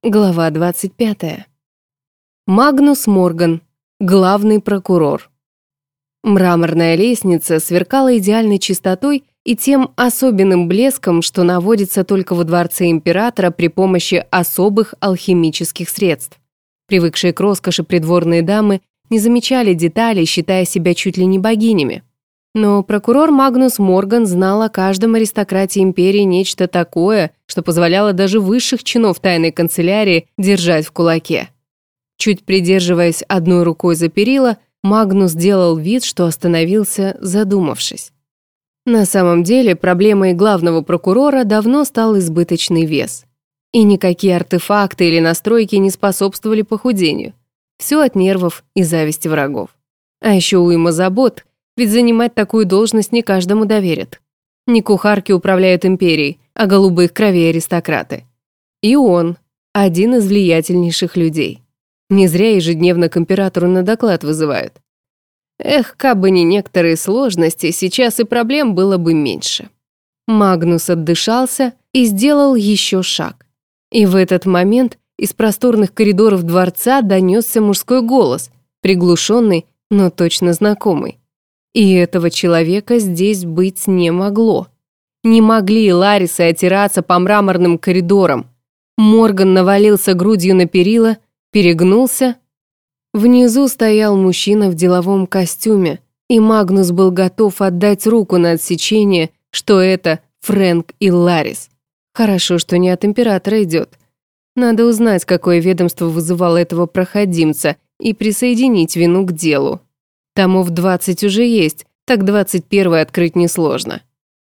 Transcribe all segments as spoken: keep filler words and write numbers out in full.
Глава двадцать пятая. Магнус Морган, главный прокурор. Мраморная лестница сверкала идеальной чистотой и тем особенным блеском, что наводится только во дворце императора при помощи особых алхимических средств. Привыкшие к роскоши придворные дамы не замечали деталей, считая себя чуть ли не богинями. Но прокурор Магнус Морган знал о каждом аристократе империи нечто такое, что позволяло даже высших чинов тайной канцелярии держать в кулаке. Чуть придерживаясь одной рукой за перила, Магнус делал вид, что остановился, задумавшись. На самом деле проблемой главного прокурора давно стал избыточный вес. И никакие артефакты или настройки не способствовали похудению. Все от нервов и зависти врагов. А еще уйма забот, ведь занимать такую должность не каждому доверят. Не кухарки управляют империей, а голубых кровей аристократы. И он – один из влиятельнейших людей. Не зря ежедневно к императору на доклад вызывают. Эх, кабы не некоторые сложности, сейчас и проблем было бы меньше. Магнус отдышался и сделал еще шаг. И в этот момент из просторных коридоров дворца донесся мужской голос, приглушенный, но точно знакомый. И этого человека здесь быть не могло. Не могли Ларисы отираться по мраморным коридорам. Морган навалился грудью на перила, перегнулся. Внизу стоял мужчина в деловом костюме, и Магнус был готов отдать руку на отсечение, что это Фрэнк и Ларис. Хорошо, что не от императора идет. Надо узнать, какое ведомство вызывало этого проходимца, и присоединить вину к делу. Томов двадцать уже есть, так двадцать первый открыть несложно.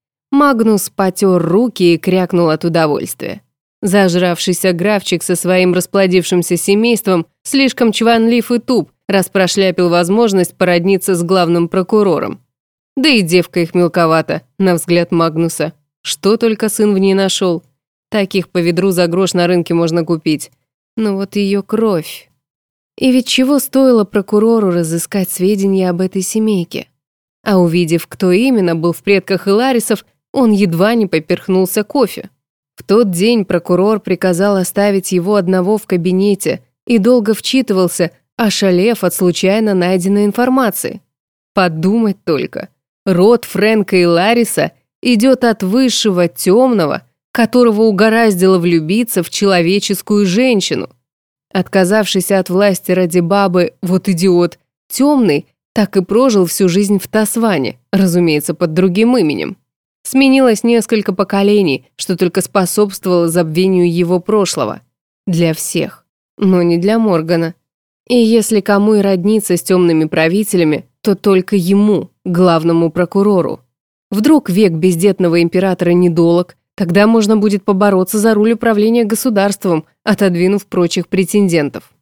Магнус потер руки и крякнул от удовольствия. Зажравшийся графчик со своим расплодившимся семейством слишком чванлив и туп, раз прошляпил возможность породниться с главным прокурором. Да и девка их мелковата, на взгляд Магнуса. Что только сын в ней нашел. Таких по ведру за грош на рынке можно купить. Но вот ее кровь. И ведь чего стоило прокурору разыскать сведения об этой семейке? А увидев, кто именно был в предках Иларисов, он едва не поперхнулся кофе. В тот день прокурор приказал оставить его одного в кабинете и долго вчитывался, ошалев от случайно найденной информации. Подумать только, род Фрэнка и Лариса идет от высшего темного, которого угораздило влюбиться в человеческую женщину. Отказавшийся от власти ради бабы, вот идиот, темный, так и прожил всю жизнь в Тасване, разумеется, под другим именем. Сменилось несколько поколений, что только способствовало забвению его прошлого. Для всех, но не для Моргана. И если кому и родниться с темными правителями, то только ему, главному прокурору. Вдруг век бездетного императора недолог, тогда можно будет побороться за руль управления государством, отодвинув прочих претендентов.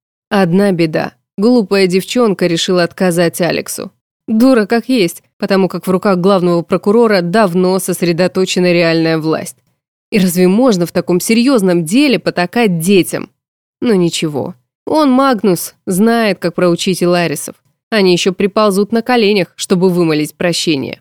Одна беда. Глупая девчонка решила отказать Алексу. Дура как есть, потому как в руках главного прокурора давно сосредоточена реальная власть. И разве можно в таком серьезном деле потакать детям? Но ничего. Он, Магнус, знает, как проучить Иларисов. Они еще приползут на коленях, чтобы вымолить прощение.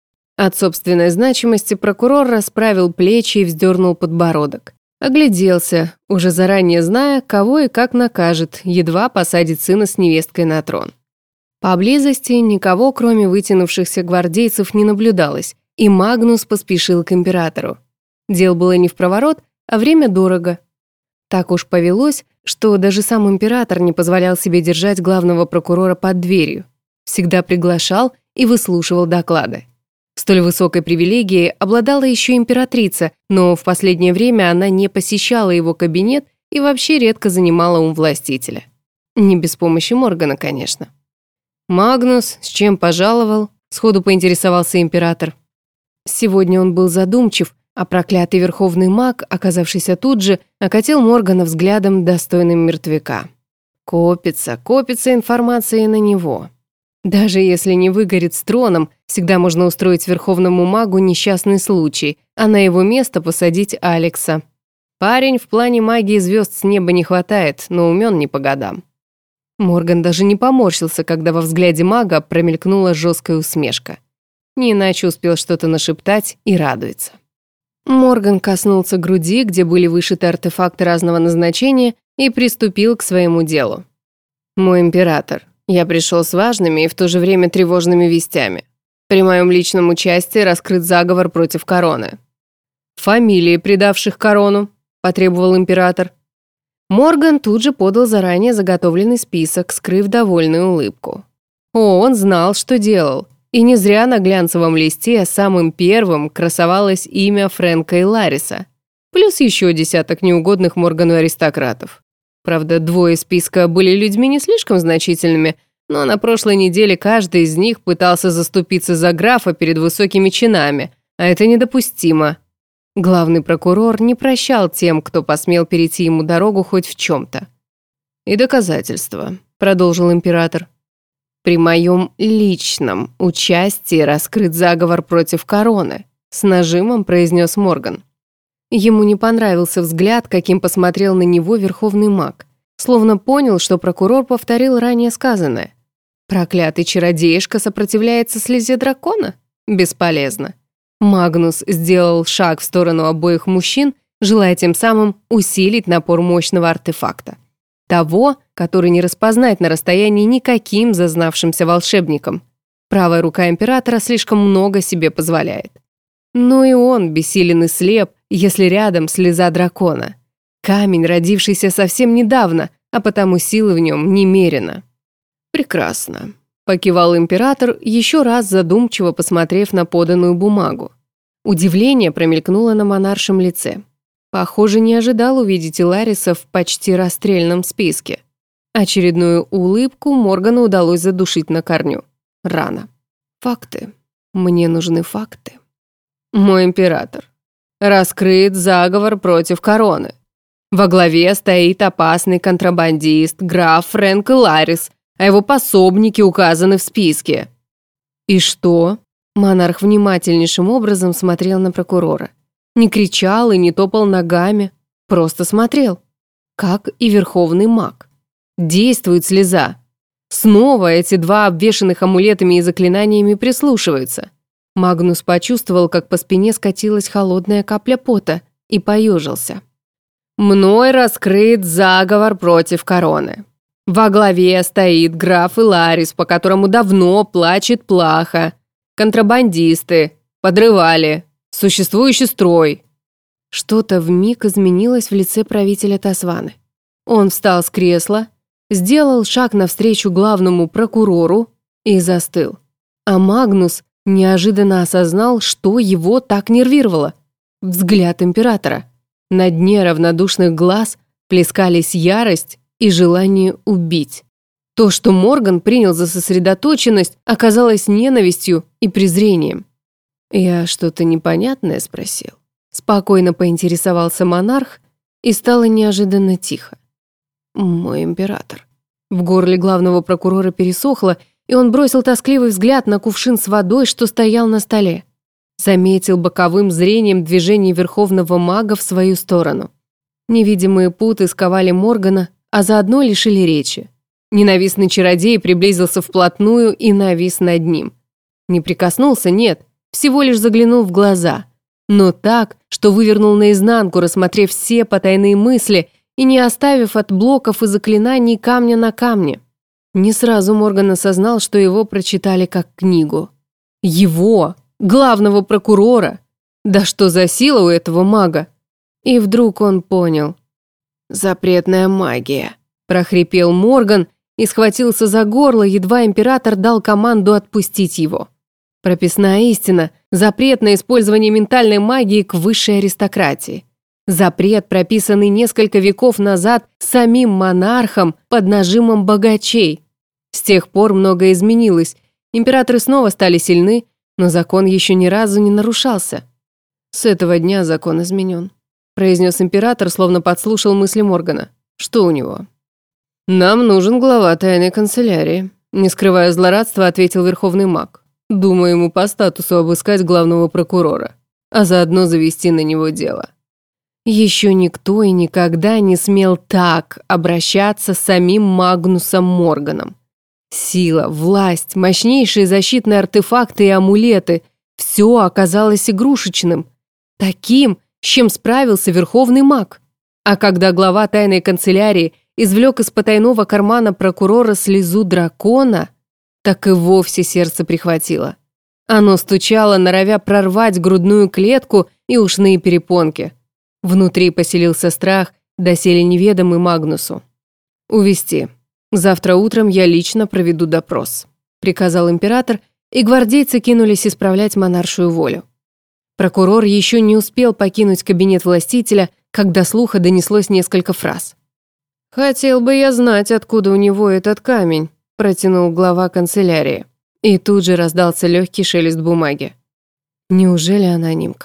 От собственной значимости прокурор расправил плечи и вздернул подбородок. Огляделся, уже заранее зная, кого и как накажет, едва посадит сына с невесткой на трон. Поблизости никого, кроме вытянувшихся гвардейцев, не наблюдалось, и Магнус поспешил к императору. Дел было не впроворот, а время дорого. Так уж повелось, что даже сам император не позволял себе держать главного прокурора под дверью. Всегда приглашал и выслушивал доклады. Столь высокой привилегией обладала еще императрица, но в последнее время она не посещала его кабинет и вообще редко занимала ум властителя. Не без помощи Моргана, конечно. «Магнус, с чем пожаловал?» – сходу поинтересовался император. Сегодня он был задумчив, а проклятый верховный маг, оказавшийся тут же, окатил Моргана взглядом, достойным мертвяка. Копится, копится информация и на него. Даже если не выгорит с троном, всегда можно устроить верховному магу несчастный случай, а на его место посадить Алекса. Парень в плане магии звезд с неба не хватает, но умен не по годам. Морган даже не поморщился, когда во взгляде мага промелькнула жесткая усмешка. Не иначе успел что-то нашептать и радуется. Морган коснулся груди, где были вышиты артефакты разного назначения, и приступил к своему делу. «Мой император, я пришел с важными и в то же время тревожными вестями. При моем личном участии раскрыт заговор против короны». «Фамилии, предавших корону», — потребовал император. Морган тут же подал заранее заготовленный список, скрыв довольную улыбку. О, он знал, что делал. И не зря на глянцевом листе самым первым красовалось имя Фрэнка и Лариса, плюс еще десяток неугодных Моргану аристократов. Правда, двое списка были людьми не слишком значительными, но на прошлой неделе каждый из них пытался заступиться за графа перед высокими чинами, а это недопустимо. Главный прокурор не прощал тем, кто посмел перейти ему дорогу хоть в чем-то. «И доказательства», — продолжил император. «При моем личном участии раскрыт заговор против короны», — с нажимом произнес Морган. Ему не понравился взгляд, каким посмотрел на него верховный маг, словно понял, что прокурор повторил ранее сказанное. Проклятый чародеишка сопротивляется слезе дракона? Бесполезно. Магнус сделал шаг в сторону обоих мужчин, желая тем самым усилить напор мощного артефакта. Того, который не распознать на расстоянии никаким зазнавшимся волшебником. Правая рука императора слишком много себе позволяет. Но и он бессилен и слеп, если рядом слеза дракона. Камень, родившийся совсем недавно, а потому силы в нем немерено. «Прекрасно», — покивал император, еще раз задумчиво посмотрев на поданную бумагу. Удивление промелькнуло на монаршем лице. Похоже, не ожидал увидеть и Лариса в почти расстрельном списке. Очередную улыбку Моргану удалось задушить на корню. Рано. Факты. Мне нужны факты. «Мой император. Раскрыт заговор против короны. Во главе стоит опасный контрабандист граф Фрэнк Ларис, а его пособники указаны в списке». «И что?» Монарх внимательнейшим образом смотрел на прокурора. Не кричал и не топал ногами, просто смотрел. Как и верховный маг. Действует слеза. Снова эти два обвешанных амулетами и заклинаниями прислушиваются. Магнус почувствовал, как по спине скатилась холодная капля пота, и поежился. «Мной раскрыт заговор против короны. Во главе стоит граф Ларис, по которому давно плачет плаха. Контрабандисты. Подрывали. Существующий строй». Что-то вмиг изменилось в лице правителя Тасваны. Он встал с кресла, сделал шаг навстречу главному прокурору и застыл. А Магнус неожиданно осознал, что его так нервировало. Взгляд императора. На дне равнодушных глаз плескались ярость и желание убить. То, что Морган принял за сосредоточенность, оказалось ненавистью и презрением. «Я что-то непонятное спросил?» Спокойно поинтересовался монарх, и стало неожиданно тихо. «Мой император». В горле главного прокурора пересохло, и он бросил тоскливый взгляд на кувшин с водой, что стоял на столе. Заметил боковым зрением движение верховного мага в свою сторону. Невидимые путы сковали Моргана, а заодно лишили речи. Ненавистный чародей приблизился вплотную и навис над ним. Не прикоснулся, нет, всего лишь заглянул в глаза, но так, что вывернул наизнанку, рассмотрев все потайные мысли и не оставив от блоков и заклинаний камня на камне. Не сразу Морган осознал, что его прочитали как книгу. Его, главного прокурора. Да что за сила у этого мага? И вдруг он понял. «Запретная магия», – прохрипел Морган и схватился за горло, едва император дал команду отпустить его. Прописная истина – запрет на использование ментальной магии к высшей аристократии. Запрет, прописанный несколько веков назад самим монархом под нажимом богачей. С тех пор многое изменилось. Императоры снова стали сильны, но закон еще ни разу не нарушался. «С этого дня закон изменен», – произнес император, словно подслушал мысли Моргана. «Что у него?» «Нам нужен глава тайной канцелярии», – не скрывая злорадства, ответил верховный маг. «Думаю, ему по статусу обыскать главного прокурора, а заодно завести на него дело». Еще никто и никогда не смел так обращаться с самим Магнусом Морганом. Сила, власть, мощнейшие защитные артефакты и амулеты – все оказалось игрушечным. Таким, с чем справился верховный маг. А когда глава тайной канцелярии извлек из потайного кармана прокурора слезу дракона, так и вовсе сердце прихватило. Оно стучало, норовя прорвать грудную клетку и ушные перепонки. Внутри поселился страх, доселе неведомый Магнусу. «Увести. Завтра утром я лично проведу допрос», — приказал император, и гвардейцы кинулись исправлять монаршую волю. Прокурор еще не успел покинуть кабинет властителя, как до слуха донеслось несколько фраз. «Хотел бы я знать, откуда у него этот камень», — протянул глава канцелярии. И тут же раздался легкий шелест бумаги. Неужели анонимка?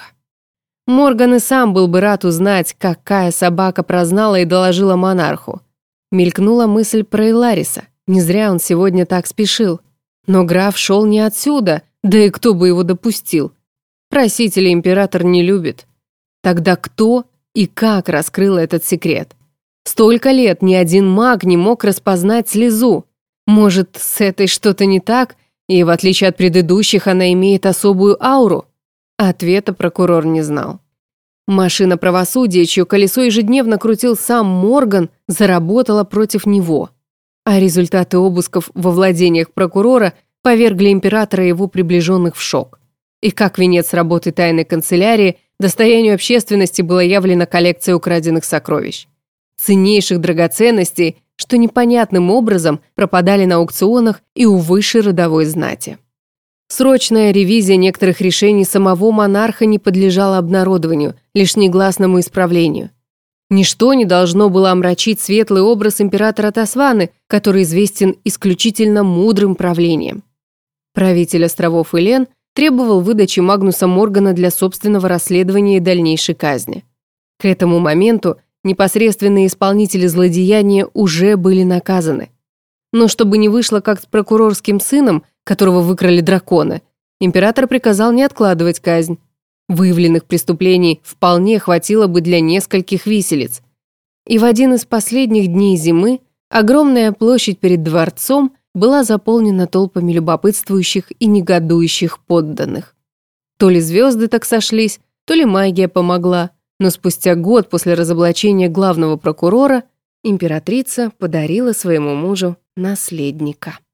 Морган и сам был бы рад узнать, какая собака прознала и доложила монарху. Мелькнула мысль про Элариса. Не зря он сегодня так спешил. Но граф шел не отсюда, да и кто бы его допустил. Просителей император не любит. Тогда кто и как раскрыл этот секрет? Столько лет ни один маг не мог распознать слезу. Может, с этой что-то не так, и в отличие от предыдущих она имеет особую ауру? Ответа прокурор не знал. Машина правосудия, чье колесо ежедневно крутил сам Морган, заработала против него. А результаты обысков во владениях прокурора повергли императора и его приближенных в шок. И как венец работы тайной канцелярии, достоянию общественности была явлена коллекция украденных сокровищ. Ценнейших драгоценностей, что непонятным образом пропадали на аукционах и у высшей родовой знати. Срочная ревизия некоторых решений самого монарха не подлежала обнародованию, лишь негласному исправлению. Ничто не должно было омрачить светлый образ императора Тасваны, который известен исключительно мудрым правлением. Правитель островов Элен требовал выдачи Магнуса Моргана для собственного расследования и дальнейшей казни. К этому моменту непосредственные исполнители злодеяния уже были наказаны. Но чтобы не вышло как с прокурорским сыном, которого выкрали драконы, император приказал не откладывать казнь. Выявленных преступлений вполне хватило бы для нескольких виселиц. И в один из последних дней зимы огромная площадь перед дворцом была заполнена толпами любопытствующих и негодующих подданных. То ли звезды так сошлись, то ли магия помогла, но спустя год после разоблачения главного прокурора императрица подарила своему мужу наследника.